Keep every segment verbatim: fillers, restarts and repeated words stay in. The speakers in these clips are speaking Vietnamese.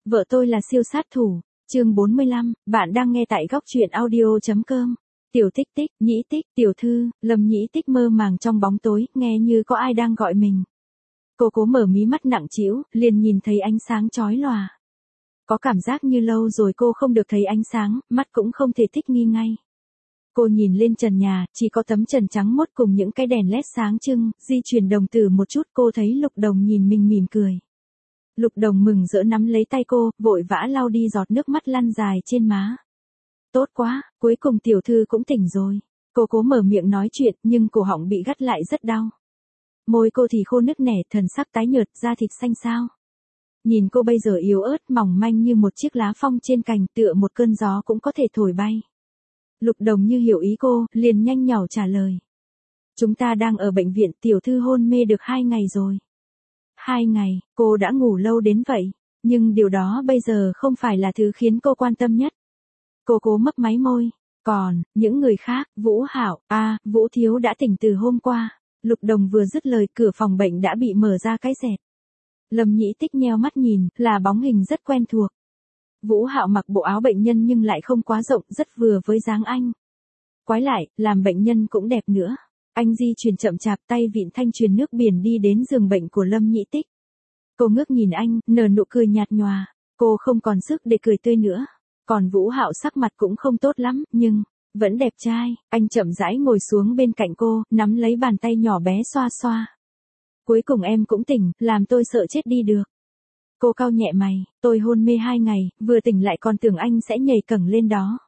Vợ tôi là siêu sát thủ. Chương bốn mươi lăm, bạn đang nghe tại góc truyện audio.com. Tiểu Tích Tích, Nhĩ Tích, tiểu thư, Lâm Nhĩ Tích mơ màng trong bóng tối, nghe như có ai đang gọi mình. Cô cố mở mí mắt nặng trĩu, liền nhìn thấy ánh sáng chói lòa. Có cảm giác như lâu rồi cô không được thấy ánh sáng, mắt cũng không thể thích nghi ngay. Cô nhìn lên trần nhà, chỉ có tấm trần trắng mốt cùng những cái đèn led sáng trưng, di chuyển đồng tử một chút cô thấy Lục Đồng nhìn mình mỉm cười. Lục Đồng mừng rỡ nắm lấy tay cô, vội vã lau đi giọt nước mắt lăn dài trên má. Tốt quá, cuối cùng tiểu thư cũng tỉnh rồi. Cô cố mở miệng nói chuyện, nhưng cổ họng bị gắt lại rất đau. Môi cô thì khô nứt nẻ, thần sắc tái nhợt, da thịt xanh xao. Nhìn cô bây giờ yếu ớt, mỏng manh như một chiếc lá phong trên cành, tựa một cơn gió cũng có thể thổi bay. Lục Đồng như hiểu ý cô, liền nhanh nhảu trả lời. Chúng ta đang ở bệnh viện, tiểu thư hôn mê được hai ngày rồi. Hai ngày, cô đã ngủ lâu đến vậy, nhưng điều đó bây giờ không phải là thứ khiến cô quan tâm nhất. Cô cố mấp máy môi, còn, những người khác, Vũ Hạo, a, à, Vũ Thiếu đã tỉnh từ hôm qua. Lục Đồng vừa dứt lời, cửa phòng bệnh đã bị mở ra cái rẹt. Lâm Nhĩ Tích nheo mắt nhìn, là bóng hình rất quen thuộc. Vũ Hạo mặc bộ áo bệnh nhân nhưng lại không quá rộng, rất vừa với dáng anh. Quái lại, làm bệnh nhân cũng đẹp nữa. Anh di chuyển chậm chạp, tay vịn thanh truyền nước biển đi đến giường bệnh của Lâm Nhĩ Tích. Cô ngước nhìn anh, nở nụ cười nhạt nhòa. Cô không còn sức để cười tươi nữa. Còn Vũ Hạo sắc mặt cũng không tốt lắm, nhưng vẫn đẹp trai. Anh chậm rãi ngồi xuống bên cạnh cô, nắm lấy bàn tay nhỏ bé xoa xoa. Cuối cùng em cũng tỉnh, làm tôi sợ chết đi được. Cô cau nhẹ mày, tôi hôn mê hai ngày, vừa tỉnh lại còn tưởng anh sẽ nhảy cẫng lên đó.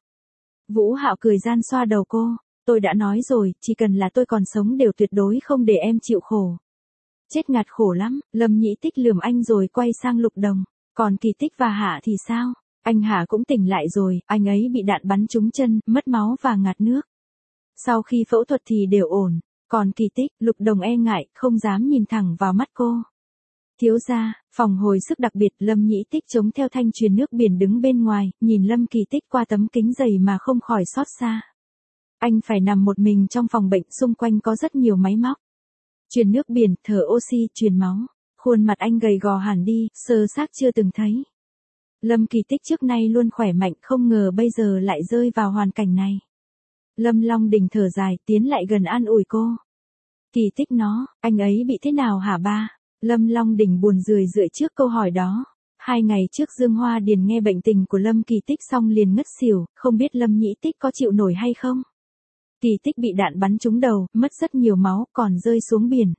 Vũ Hạo cười gian xoa đầu cô, tôi đã nói rồi, chỉ cần là tôi còn sống đều tuyệt đối không để em chịu khổ. Chết ngạt khổ lắm. Lâm Nhĩ Tích lườm anh rồi quay sang Lục Đồng, còn Kỳ Tích và Hạ thì sao? Anh Hạ cũng tỉnh lại rồi, anh ấy bị đạn bắn trúng chân, mất máu và ngạt nước. Sau khi phẫu thuật thì đều ổn, còn Kỳ Tích, Lục Đồng e ngại, không dám nhìn thẳng vào mắt cô. Thiếu gia, phòng hồi sức đặc biệt. Lâm Nhĩ Tích chống theo thanh truyền nước biển đứng bên ngoài, nhìn Lâm Kỳ Tích qua tấm kính dày mà không khỏi xót xa. Anh phải nằm một mình trong phòng bệnh, xung quanh có rất nhiều máy móc. Truyền nước biển, thở oxy, truyền máu. Khuôn mặt anh gầy gò hẳn đi, sơ xác chưa từng thấy. Lâm Kỳ Tích trước nay luôn khỏe mạnh, không ngờ bây giờ lại rơi vào hoàn cảnh này. Lâm Long Đình thở dài, tiến lại gần an ủi cô. Kỳ Tích nó, anh ấy bị thế nào hả ba? Lâm Long Đình buồn rười rượi trước câu hỏi đó. Hai ngày trước Dương Hoa Điền nghe bệnh tình của Lâm Kỳ Tích xong liền ngất xỉu, không biết Lâm Nhĩ Tích có chịu nổi hay không? Kỳ Tích bị đạn bắn trúng đầu, mất rất nhiều máu, còn rơi xuống biển.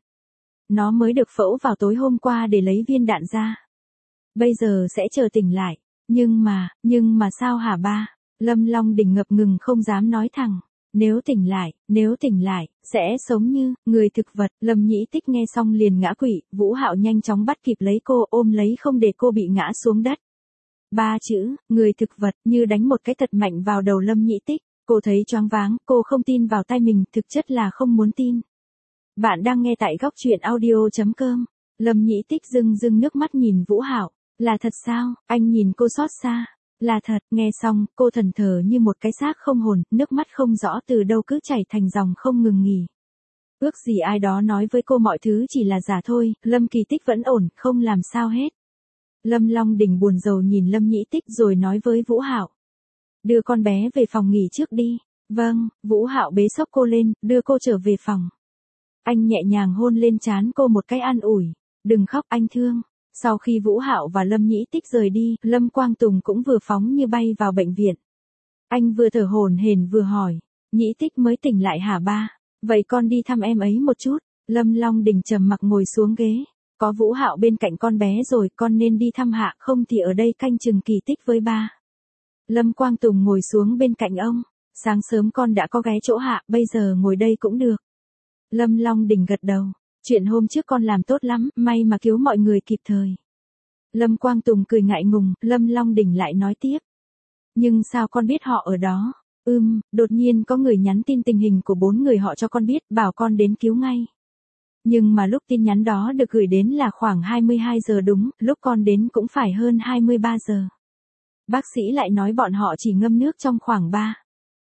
Nó mới được phẫu vào tối hôm qua để lấy viên đạn ra. Bây giờ sẽ chờ tỉnh lại. Nhưng mà, nhưng mà sao hả ba? Lâm Long Đình ngập ngừng không dám nói thẳng. Nếu tỉnh lại, nếu tỉnh lại, sẽ sống như người thực vật. Lâm Nhĩ Tích nghe xong liền ngã quỵ, Vũ Hạo nhanh chóng bắt kịp lấy cô, ôm lấy không để cô bị ngã xuống đất. Ba chữ, người thực vật, như đánh một cái thật mạnh vào đầu Lâm Nhĩ Tích. Cô thấy choáng váng, cô không tin vào tai mình, thực chất là không muốn tin. Bạn đang nghe tại góc truyện audio.com. Lâm Nhĩ Tích rưng rưng nước mắt nhìn Vũ Hạo. Là thật sao? Anh nhìn cô xót xa. Là thật. Nghe xong, cô thẫn thờ như một cái xác không hồn, nước mắt không rõ từ đâu cứ chảy thành dòng không ngừng nghỉ. Ước gì ai đó nói với cô mọi thứ chỉ là giả thôi, Lâm Kỳ Tích vẫn ổn, không làm sao hết. Lâm Long Đình buồn rầu nhìn Lâm Nhĩ Tích rồi nói với Vũ Hạo. Đưa con bé về phòng nghỉ trước đi. Vâng. Vũ Hạo bế xốc cô lên, đưa cô trở về phòng. Anh nhẹ nhàng hôn lên trán cô một cái an ủi. Đừng khóc, anh thương. Sau khi Vũ Hạo và Lâm Nhĩ Tích rời đi, Lâm Quang Tùng cũng vừa phóng như bay vào bệnh viện. Anh vừa thở hổn hển vừa hỏi. Nhĩ Tích mới tỉnh lại hả ba? Vậy con đi thăm em ấy một chút. Lâm Long Đình trầm mặc ngồi xuống ghế. Có Vũ Hạo bên cạnh con bé rồi, con nên đi thăm Hạ, không thì ở đây canh chừng Kỳ Tích với ba. Lâm Quang Tùng ngồi xuống bên cạnh ông. Sáng sớm con đã có ghé chỗ Hạ, bây giờ ngồi đây cũng được. Lâm Long Đình gật đầu. Chuyện hôm trước con làm tốt lắm, may mà cứu mọi người kịp thời. Lâm Quang Tùng cười ngại ngùng, Lâm Long Đình lại nói tiếp. Nhưng sao con biết họ ở đó? Ừm, đột nhiên có người nhắn tin tình hình của bốn người họ cho con biết, bảo con đến cứu ngay. Nhưng mà lúc tin nhắn đó được gửi đến là khoảng hai mươi hai giờ đúng, lúc con đến cũng phải hơn hai mươi ba giờ. Bác sĩ lại nói bọn họ chỉ ngâm nước trong khoảng ba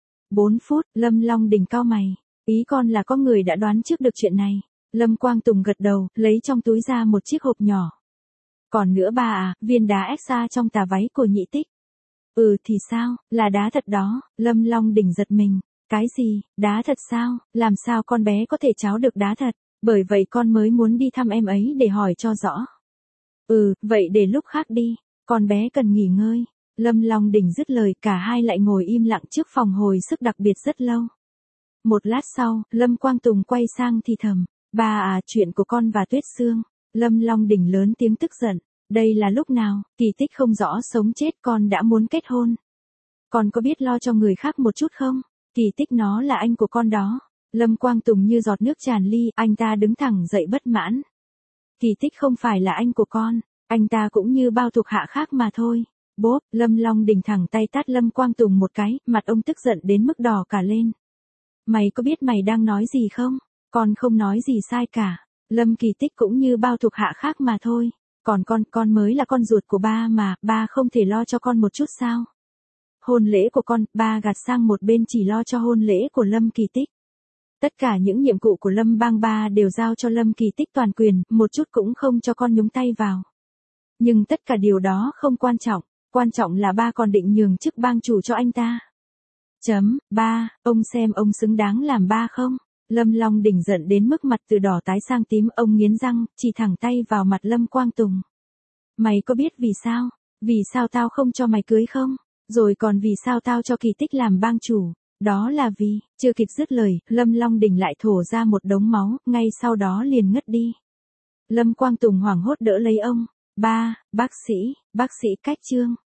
bốn phút, Lâm Long Đình cau mày. Ý con là có người đã đoán trước được chuyện này. Lâm Quang Tùng gật đầu, lấy trong túi ra một chiếc hộp nhỏ. Còn nữa ba à, viên đá Exa trong tà váy của Nhị Tích. Ừ thì sao, là đá thật đó, Lâm Long Đỉnh giật mình. Cái gì, đá thật sao, làm sao con bé có thể tráo được đá thật, bởi vậy con mới muốn đi thăm em ấy để hỏi cho rõ. Ừ, vậy để lúc khác đi, con bé cần nghỉ ngơi. Lâm Long Đỉnh dứt lời, cả hai lại ngồi im lặng trước phòng hồi sức đặc biệt rất lâu. Một lát sau, Lâm Quang Tùng quay sang thì thầm, ba à, chuyện của con và Tuyết Sương. Lâm Long Đỉnh lớn tiếng tức giận, đây là lúc nào, Kỳ Tích không rõ sống chết con đã muốn kết hôn. Con có biết lo cho người khác một chút không? Kỳ Tích nó là anh của con đó. Lâm Quang Tùng như giọt nước tràn ly, anh ta đứng thẳng dậy bất mãn. Kỳ Tích không phải là anh của con, anh ta cũng như bao thuộc hạ khác mà thôi. Bốp, Lâm Long Đỉnh thẳng tay tát Lâm Quang Tùng một cái, mặt ông tức giận đến mức đỏ cả lên. Mày có biết mày đang nói gì không? Con không nói gì sai cả. Lâm Kỳ Tích cũng như bao thuộc hạ khác mà thôi. Còn con, con mới là con ruột của ba mà, ba không thể lo cho con một chút sao? Hôn lễ của con, ba gạt sang một bên chỉ lo cho hôn lễ của Lâm Kỳ Tích. Tất cả những nhiệm vụ của Lâm Bang ba đều giao cho Lâm Kỳ Tích toàn quyền, một chút cũng không cho con nhúng tay vào. Nhưng tất cả điều đó không quan trọng, quan trọng là ba còn định nhường chức bang chủ cho anh ta. Chấm, ba, ông xem ông xứng đáng làm ba không? Lâm Long Đỉnh giận đến mức mặt từ đỏ tái sang tím, ông nghiến răng, chỉ thẳng tay vào mặt Lâm Quang Tùng. Mày có biết vì sao? Vì sao tao không cho mày cưới không? Rồi còn vì sao tao cho Kỳ Tích làm bang chủ? Đó là vì, chưa kịp dứt lời, Lâm Long Đỉnh lại thổ ra một đống máu, ngay sau đó liền ngất đi. Lâm Quang Tùng hoảng hốt đỡ lấy ông. Ba, bác sĩ, bác sĩ Cách Trương.